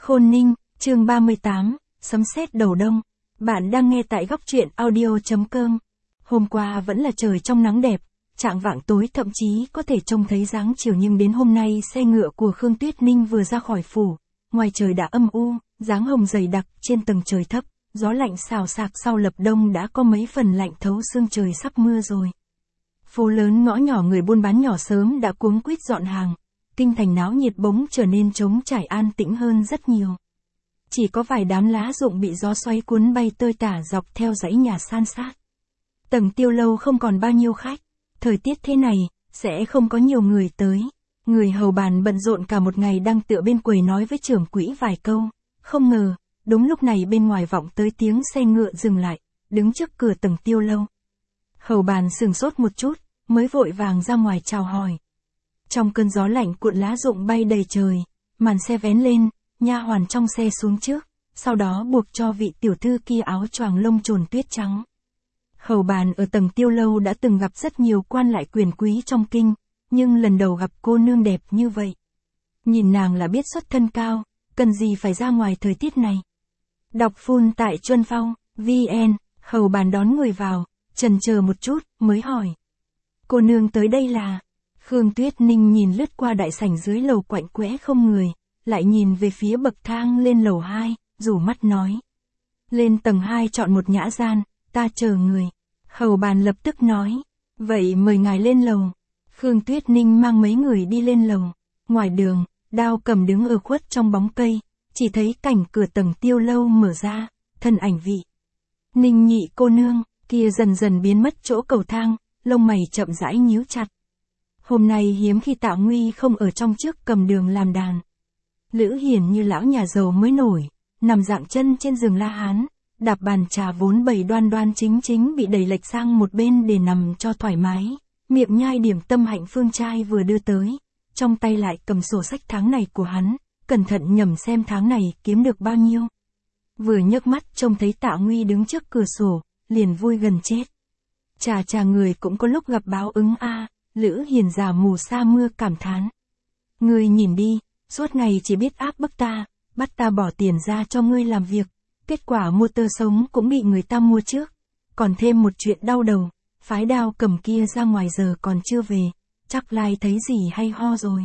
Khôn Ninh, chương 38, sấm sét đầu đông. Bạn đang nghe tại góc truyện audio.com. Hôm qua vẫn là trời trong nắng đẹp, chạng vạng tối thậm chí có thể trông thấy dáng chiều, nhưng đến hôm nay xe ngựa của Khương Tuyết Ninh vừa ra khỏi phủ, ngoài trời đã âm u, dáng hồng dày đặc trên tầng trời thấp, gió lạnh xào xạc sau lập đông đã có mấy phần lạnh thấu xương, trời sắp mưa rồi. Phố lớn ngõ nhỏ người buôn bán nhỏ sớm đã cuống quýt dọn hàng, kinh thành náo nhiệt bỗng trở nên trống trải an tĩnh hơn rất nhiều. Chỉ có vài đám lá rụng bị gió xoáy cuốn bay tơi tả dọc theo dãy nhà san sát. Tầng Tiêu Lâu không còn bao nhiêu khách, thời tiết thế này, sẽ không có nhiều người tới. Người hầu bàn bận rộn cả một ngày đang tựa bên quầy nói với trưởng quỹ vài câu, không ngờ, đúng lúc này bên ngoài vọng tới tiếng xe ngựa dừng lại, đứng trước cửa tầng Tiêu Lâu. Hầu bàn sửng sốt một chút, mới vội vàng ra ngoài chào hỏi. Trong cơn gió lạnh cuộn lá rụng bay đầy trời, màn xe vén lên, nha hoàn trong xe xuống trước, sau đó buộc cho vị tiểu thư kia áo choàng lông trồn tuyết trắng. Hầu bàn ở tầng Tiêu Lâu đã từng gặp rất nhiều quan lại quyền quý trong kinh, nhưng lần đầu gặp cô nương đẹp như vậy. Nhìn nàng là biết xuất thân cao, cần gì phải ra ngoài thời tiết này. Đọc full tại Chuân Phong, VN, hầu bàn đón người vào, chần chờ một chút, mới hỏi. Cô nương tới đây là... Khương Tuyết Ninh nhìn lướt qua đại sảnh dưới lầu quạnh quẽ không người, lại nhìn về phía bậc thang lên lầu 2, rủ mắt nói. Lên tầng 2 chọn một nhã gian, ta chờ người. Hầu bàn lập tức nói. Vậy mời ngài lên lầu. Khương Tuyết Ninh mang mấy người đi lên lầu. Ngoài đường, Đao Cầm đứng ở khuất trong bóng cây, chỉ thấy cảnh cửa tầng Tiêu Lâu mở ra, thân ảnh vị Ninh nhị cô nương kia dần dần biến mất chỗ cầu thang, lông mày chậm rãi nhíu chặt. Hôm nay hiếm khi Tạ Nguy không ở trong trước cầm đường làm đàn. Lữ Hiển như lão nhà giàu mới nổi, nằm dạng chân trên giường la hán, đạp bàn trà vốn bày đoan đoan chính chính bị đẩy lệch sang một bên để nằm cho thoải mái, miệng nhai điểm tâm hạnh phương trai vừa đưa tới, trong tay lại cầm sổ sách tháng này của hắn, cẩn thận nhẩm xem tháng này kiếm được bao nhiêu. Vừa nhấc mắt trông thấy Tạ Nguy đứng trước cửa sổ, liền vui gần chết. Chà người cũng có lúc gặp báo ứng a. Lữ Hiền già mù sa mưa cảm thán. Ngươi nhìn đi, suốt ngày chỉ biết áp bức ta, bắt ta bỏ tiền ra cho ngươi làm việc, kết quả mua tơ sống cũng bị người ta mua trước. Còn thêm một chuyện đau đầu, phái Đao Cầm kia ra ngoài giờ còn chưa về, chắc lai thấy gì hay ho rồi.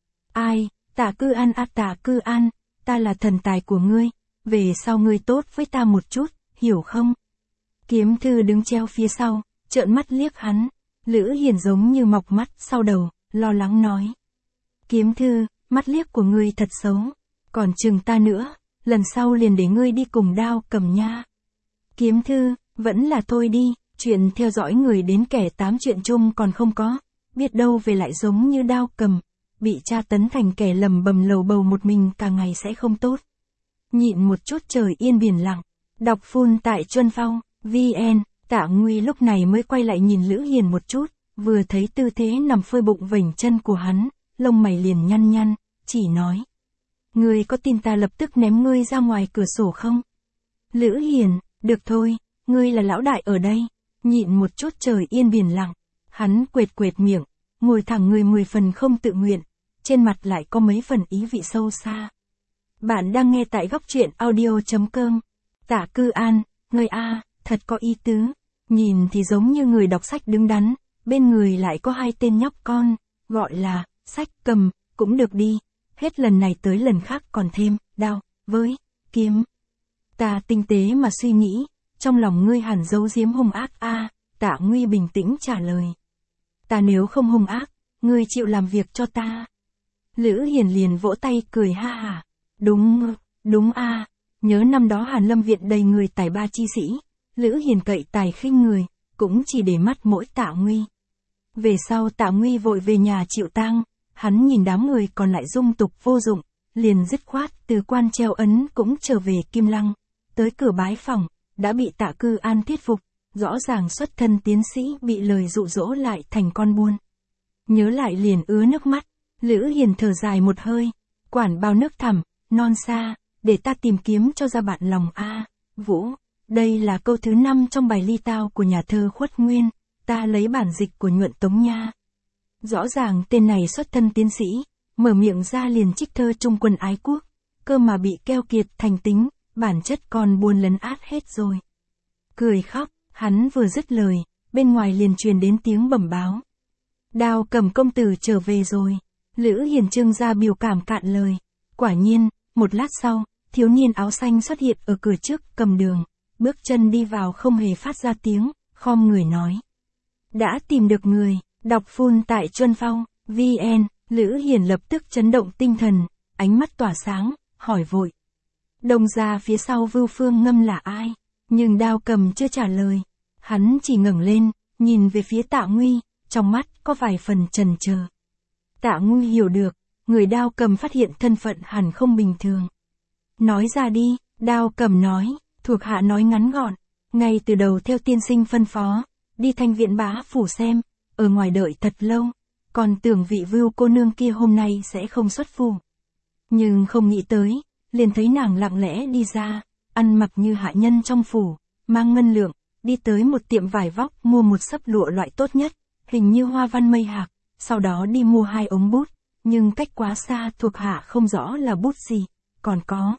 Ai, Tạ Cư An Tạ Cư An, ta là thần tài của ngươi, về sau ngươi tốt với ta một chút, hiểu không? Kiếm Thư đứng treo phía sau, trợn mắt liếc hắn. Lữ Hiền giống như mọc mắt sau đầu, lo lắng nói. Kiếm Thư, mắt liếc của ngươi thật xấu, còn chừng ta nữa, lần sau liền để ngươi đi cùng Đao Cầm nha. Kiếm Thư, vẫn là thôi đi, chuyện theo dõi người đến kẻ tám chuyện chung còn không có, biết đâu về lại giống như Đao Cầm, bị tra tấn thành kẻ lầm bầm lầu bầu một mình cả ngày sẽ không tốt. Nhịn một chút trời yên biển lặng, đọc full tại Chuân Phong, VN. Tạ Nguy lúc này mới quay lại nhìn Lữ Hiền một chút, vừa thấy tư thế nằm phơi bụng vểnh chân của hắn, lông mày liền nhăn nhăn, chỉ nói. Ngươi có tin ta lập tức ném ngươi ra ngoài cửa sổ không? Lữ Hiền, được thôi, ngươi là lão đại ở đây, nhịn một chút trời yên biển lặng, hắn quệt quệt miệng, ngồi thẳng người 10 phần không tự nguyện, trên mặt lại có mấy phần ý vị sâu xa. Bạn đang nghe tại góc truyện audio.com. Tạ Cư An, ngươi a, thật có ý tứ. Nhìn thì giống như người đọc sách đứng đắn, bên người lại có hai tên nhóc con, gọi là, sách cầm, cũng được đi, hết lần này tới lần khác còn thêm, đao, với, kiếm. Ta tinh tế mà suy nghĩ, trong lòng ngươi hẳn giấu giếm hung ác a. Tạ Nguy bình tĩnh trả lời. Ta nếu không hung ác, ngươi chịu làm việc cho ta. Lữ Hiền liền vỗ tay cười ha hả, đúng a. Nhớ năm đó Hàn Lâm viện đầy người tài ba chi sĩ. Lữ Hiền cậy tài khinh người, cũng chỉ để mắt mỗi Tạ Nguy. Về sau Tạ Nguy vội về nhà chịu tang, hắn nhìn đám người còn lại dung tục vô dụng, liền dứt khoát từ quan treo ấn cũng trở về Kim Lăng, tới cửa bái phỏng, đã bị Tạ Cư An thuyết phục, rõ ràng xuất thân tiến sĩ bị lời dụ dỗ lại thành con buôn. Nhớ lại liền ứa nước mắt, Lữ Hiền thở dài một hơi, quản bao nước thẳm, non xa, để ta tìm kiếm cho ra bạn lòng a. Vũ. Đây là câu thứ 5 trong bài ly tao của nhà thơ Khuất Nguyên, ta lấy bản dịch của Nhuận Tống nha. Rõ ràng tên này xuất thân tiến sĩ, mở miệng ra liền trích thơ trung quân ái quốc, cơ mà bị keo kiệt thành tính, bản chất còn buồn lấn át hết rồi. Cười khóc, hắn vừa dứt lời, bên ngoài liền truyền đến tiếng bẩm báo. Đao Cầm công tử trở về rồi. Lữ Hiền trưng ra biểu cảm cạn lời. Quả nhiên, một lát sau, thiếu niên áo xanh xuất hiện ở cửa trước cầm đường, bước chân đi vào không hề phát ra tiếng, khom người nói. Đã tìm được người, đọc full tại Chuân Phong, VN, Lữ Hiền lập tức chấn động tinh thần, ánh mắt tỏa sáng, hỏi vội. Đông gia phía sau Vưu Phương Ngâm là ai? Nhưng Đao Cầm chưa trả lời, hắn chỉ ngẩng lên, nhìn về phía Tạ Nguy, trong mắt có vài phần chần chờ. Tạ Nguy hiểu được, người Đao Cầm phát hiện thân phận hẳn không bình thường. Nói ra đi, Đao Cầm nói, thuộc hạ nói ngắn gọn, ngay từ đầu theo tiên sinh phân phó, đi Thanh Viện bá phủ xem, ở ngoài đợi thật lâu, còn tưởng vị Vưu cô nương kia hôm nay sẽ không xuất phủ. Nhưng không nghĩ tới, liền thấy nàng lặng lẽ đi ra, ăn mặc như hạ nhân trong phủ, mang ngân lượng, đi tới một tiệm vải vóc mua một xấp lụa loại tốt nhất, hình như hoa văn mây hạc, sau đó đi mua 2 ống bút, nhưng cách quá xa thuộc hạ không rõ là bút gì, còn có.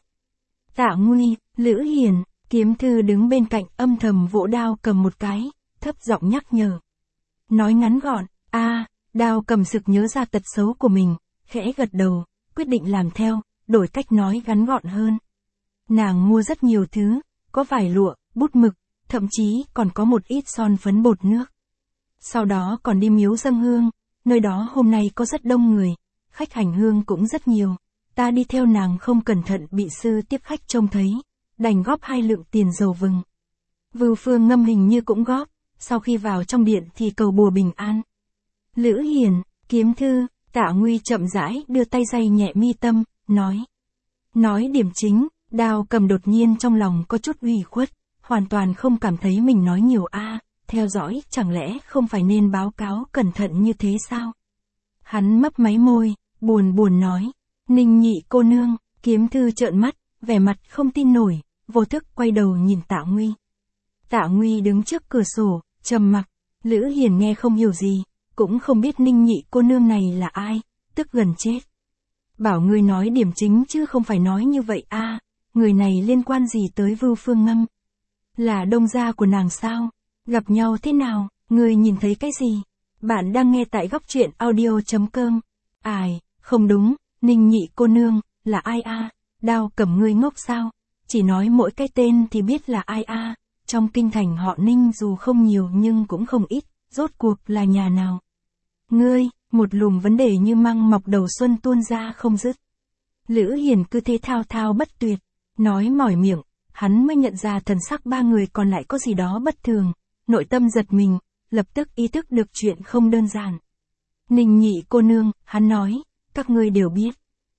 Tạ Nguy, Lữ Hiền, Kiếm Thư đứng bên cạnh âm thầm vỗ Đao Cầm một cái, thấp giọng nhắc nhở. Nói ngắn gọn, Đao Cầm sực nhớ ra tật xấu của mình, khẽ gật đầu, quyết định làm theo, đổi cách nói ngắn gọn hơn. Nàng mua rất nhiều thứ, có vải lụa, bút mực, thậm chí còn có một ít son phấn bột nước. Sau đó còn đi miếu dâng hương, nơi đó hôm nay có rất đông người, khách hành hương cũng rất nhiều. Ta đi theo nàng không cẩn thận bị sư tiếp khách trông thấy, đành góp 2 lượng tiền dầu vừng. Vưu Phương Ngâm hình như cũng góp, sau khi vào trong điện thì cầu bùa bình an. Lữ Hiền, Kiếm Thư, Tạ Nguy chậm rãi đưa tay day nhẹ mi tâm, nói. Nói điểm chính, Đao Cầm đột nhiên trong lòng có chút ủy khuất, hoàn toàn không cảm thấy mình nói nhiều theo dõi chẳng lẽ không phải nên báo cáo cẩn thận như thế sao? Hắn mấp máy môi, buồn nói. Ninh Nhị cô nương, Kiếm Thư trợn mắt, vẻ mặt không tin nổi, vô thức quay đầu nhìn Tạ Nguy. Tạ Nguy đứng trước cửa sổ, trầm mặc, Lữ Hiền nghe không hiểu gì, cũng không biết Ninh Nhị cô nương này là ai, tức gần chết. Bảo người nói điểm chính chứ không phải nói như vậy người này liên quan gì tới Vưu Phương Ngâm? Là đông gia của nàng sao? Gặp nhau thế nào? Người nhìn thấy cái gì? Bạn đang nghe tại góc truyện audio.com. Không đúng, Ninh Nhị cô nương, là ai Đao Cầm ngươi ngốc sao? Chỉ nói mỗi cái tên thì biết là ai trong kinh thành họ Ninh dù không nhiều nhưng cũng không ít, rốt cuộc là nhà nào? Ngươi, một lùm vấn đề như măng mọc đầu xuân tuôn ra không dứt. Lữ Hiền cứ thế thao thao bất tuyệt, nói mỏi miệng, hắn mới nhận ra thần sắc 3 người còn lại có gì đó bất thường, nội tâm giật mình, lập tức ý thức được chuyện không đơn giản. Ninh Nhị cô nương, hắn nói, các ngươi đều biết.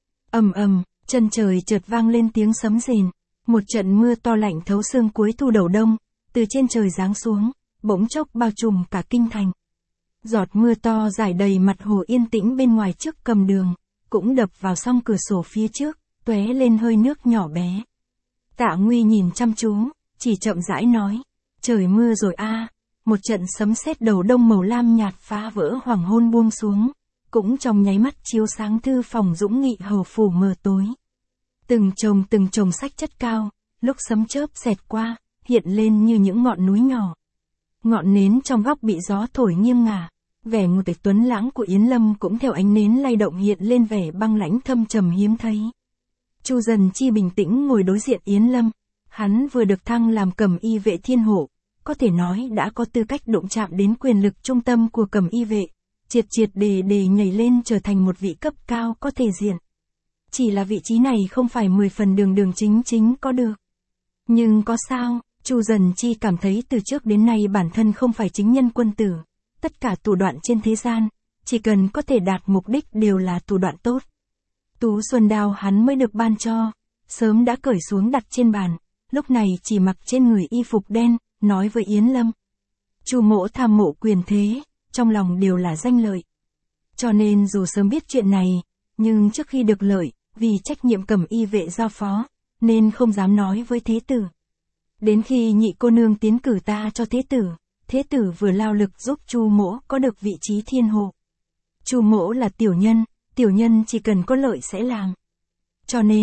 Chân trời chợt vang lên tiếng sấm rền, một trận mưa to lạnh thấu xương cuối thu đầu đông, từ trên trời giáng xuống, bỗng chốc bao trùm cả kinh thành. Giọt mưa to rải đầy mặt hồ yên tĩnh bên ngoài trước cầm đường, cũng đập vào song cửa sổ phía trước, tóe lên hơi nước nhỏ bé. Tạ Nguy nhìn chăm chú, chỉ chậm rãi nói, trời mưa rồi một trận sấm sét đầu đông màu lam nhạt phá vỡ hoàng hôn buông xuống, cũng trong nháy mắt chiếu sáng thư phòng dũng nghị hầu phủ mờ tối. Từng chồng sách chất cao, lúc sấm chớp xẹt qua, hiện lên như những ngọn núi nhỏ. Ngọn nến trong góc bị gió thổi nghiêng ngả, vẻ ngụy tuấn lãng của Yến Lâm cũng theo ánh nến lay động hiện lên vẻ băng lãnh thâm trầm hiếm thấy. Chu Dần Chi bình tĩnh ngồi đối diện Yến Lâm, hắn vừa được thăng làm Cẩm Y vệ thiên hộ, có thể nói đã có tư cách đụng chạm đến quyền lực trung tâm của Cẩm Y vệ, triệt để nhảy lên trở thành một vị cấp cao có thể diện. Chỉ là vị trí này không phải 10 phần đường chính có được. Nhưng có sao, Chu Dần Chi cảm thấy từ trước đến nay bản thân không phải chính nhân quân tử, tất cả thủ đoạn trên thế gian, chỉ cần có thể đạt mục đích đều là thủ đoạn tốt. Tú Xuân Đao hắn mới được ban cho, sớm đã cởi xuống đặt trên bàn, lúc này chỉ mặc trên người y phục đen, nói với Yến Lâm. Chu mỗ tham mộ quyền thế, trong lòng đều là danh lợi. Cho nên dù sớm biết chuyện này, nhưng trước khi được lợi, vì trách nhiệm Cẩm Y vệ giao phó, nên không dám nói với thế tử. Đến khi nhị cô nương tiến cử ta cho thế tử vừa lao lực giúp Chu mỗ có được vị trí thiên hộ. Chu mỗ là tiểu nhân chỉ cần có lợi sẽ làm. Cho nên,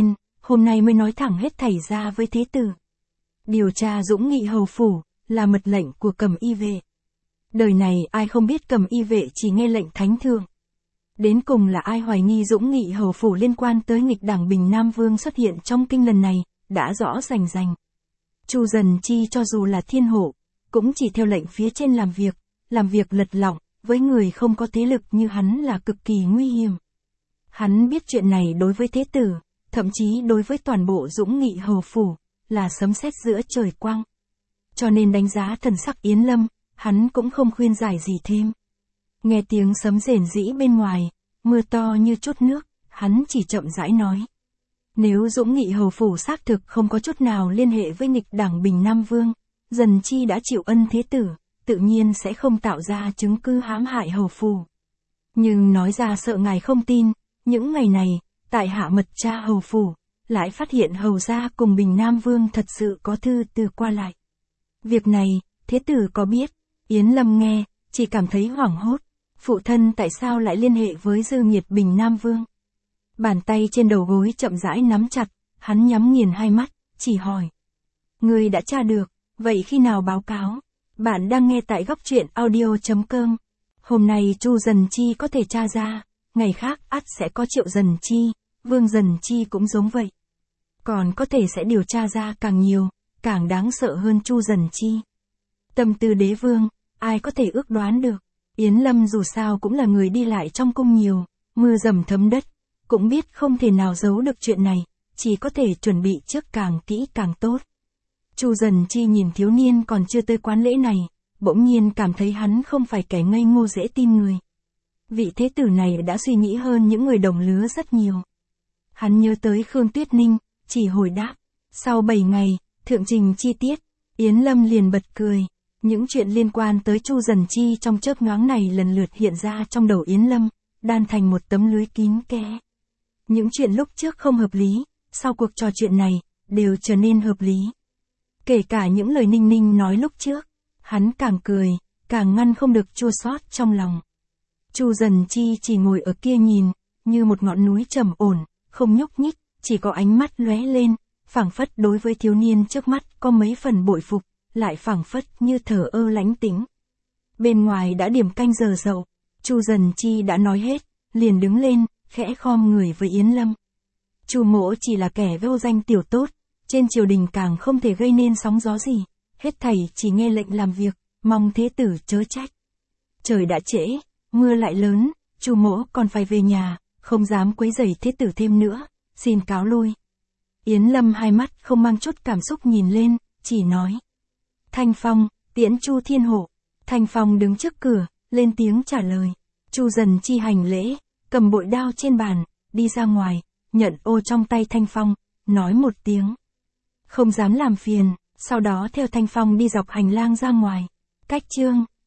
hôm nay mới nói thẳng hết thảy ra với thế tử. Điều tra Dũng Nghị hầu phủ, là mật lệnh của Cầm Y vệ. Đời này ai không biết Cầm Y vệ chỉ nghe lệnh thánh thượng. Đến cùng là ai hoài nghi Dũng Nghị hầu phủ liên quan tới nghịch đảng Bình Nam Vương xuất hiện trong kinh lần này, đã rõ rành rành. Chu Dần Chi cho dù là thiên hộ, cũng chỉ theo lệnh phía trên làm việc lật lọng, với người không có thế lực như hắn là cực kỳ nguy hiểm. Hắn biết chuyện này đối với thế tử, thậm chí đối với toàn bộ Dũng Nghị hầu phủ, là sấm sét giữa trời quang. Cho nên đánh giá thần sắc Yến Lâm, hắn cũng không khuyên giải gì thêm. Nghe tiếng sấm rền rĩ bên ngoài, mưa to như chút nước, hắn chỉ chậm rãi nói. Nếu Dũng Nghị hầu phủ xác thực không có chút nào liên hệ với nghịch đảng Bình Nam Vương, Dần Chi đã chịu ân thế tử, tự nhiên sẽ không tạo ra chứng cứ hãm hại hầu phủ. Nhưng nói ra sợ ngài không tin, những ngày này, tại hạ mật tra hầu phủ, lại phát hiện hầu gia cùng Bình Nam Vương thật sự có thư từ qua lại. Việc này, thế tử có biết? Yến Lâm nghe, chỉ cảm thấy hoảng hốt. Phụ thân tại sao lại liên hệ với dư nghiệt Bình Nam Vương? Bàn tay trên đầu gối chậm rãi nắm chặt, hắn nhắm nghiền hai mắt, chỉ hỏi. Người đã tra được, vậy khi nào báo cáo? Bạn đang nghe tại góc truyện audio.com. Hôm nay Chu Dần Chi có thể tra ra, ngày khác ắt sẽ có Triệu Dần Chi, Vương Dần Chi cũng giống vậy. Còn có thể sẽ điều tra ra càng nhiều, càng đáng sợ hơn Chu Dần Chi. Tâm tư đế vương, ai có thể ước đoán được. Yến Lâm dù sao cũng là người đi lại trong cung nhiều, mưa dầm thấm đất, cũng biết không thể nào giấu được chuyện này, chỉ có thể chuẩn bị trước càng kỹ càng tốt. Chu Dần Chi nhìn thiếu niên còn chưa tới quán lễ này, bỗng nhiên cảm thấy hắn không phải kẻ ngây ngô dễ tin người. Vị thế tử này đã suy nghĩ hơn những người đồng lứa rất nhiều. Hắn nhớ tới Khương Tuyết Ninh, chỉ hồi đáp. Sau 7 ngày, thượng trình chi tiết, Yến Lâm liền bật cười. Những chuyện liên quan tới Chu Dần Chi trong chớp nhoáng này lần lượt hiện ra trong đầu Yến Lâm, đan thành một tấm lưới kín kẽ. Những chuyện lúc trước không hợp lý, sau cuộc trò chuyện này, đều trở nên hợp lý. Kể cả những lời Ninh Ninh nói lúc trước, hắn càng cười, càng ngăn không được chua xót trong lòng. Chu Dần Chi chỉ ngồi ở kia nhìn, như một ngọn núi trầm ổn, không nhúc nhích, chỉ có ánh mắt lóe lên, phảng phất đối với thiếu niên trước mắt có mấy phần bội phục, lại phảng phất như thờ ơ lãnh tĩnh. Bên ngoài đã điểm canh giờ dậu, Chu Dần Chi đã nói hết, liền đứng lên, khẽ khom người với Yến Lâm. Chu mỗ chỉ là kẻ vô danh tiểu tốt, trên triều đình càng không thể gây nên sóng gió gì, hết thảy chỉ nghe lệnh làm việc, mong thế tử chớ trách. Trời đã trễ, mưa lại lớn, Chu mỗ còn phải về nhà, không dám quấy rầy thế tử thêm nữa, xin cáo lui. Yến Lâm hai mắt không mang chút cảm xúc nhìn lên, chỉ nói. Thanh Phong, tiễn Chu Thiên Hộ. Thanh Phong đứng trước cửa, lên tiếng trả lời. Chu Dần Chi hành lễ, cầm bội đao trên bàn, đi ra ngoài, nhận ô trong tay Thanh Phong, nói một tiếng. Không dám làm phiền, sau đó theo Thanh Phong đi dọc hành lang ra ngoài. Cách chương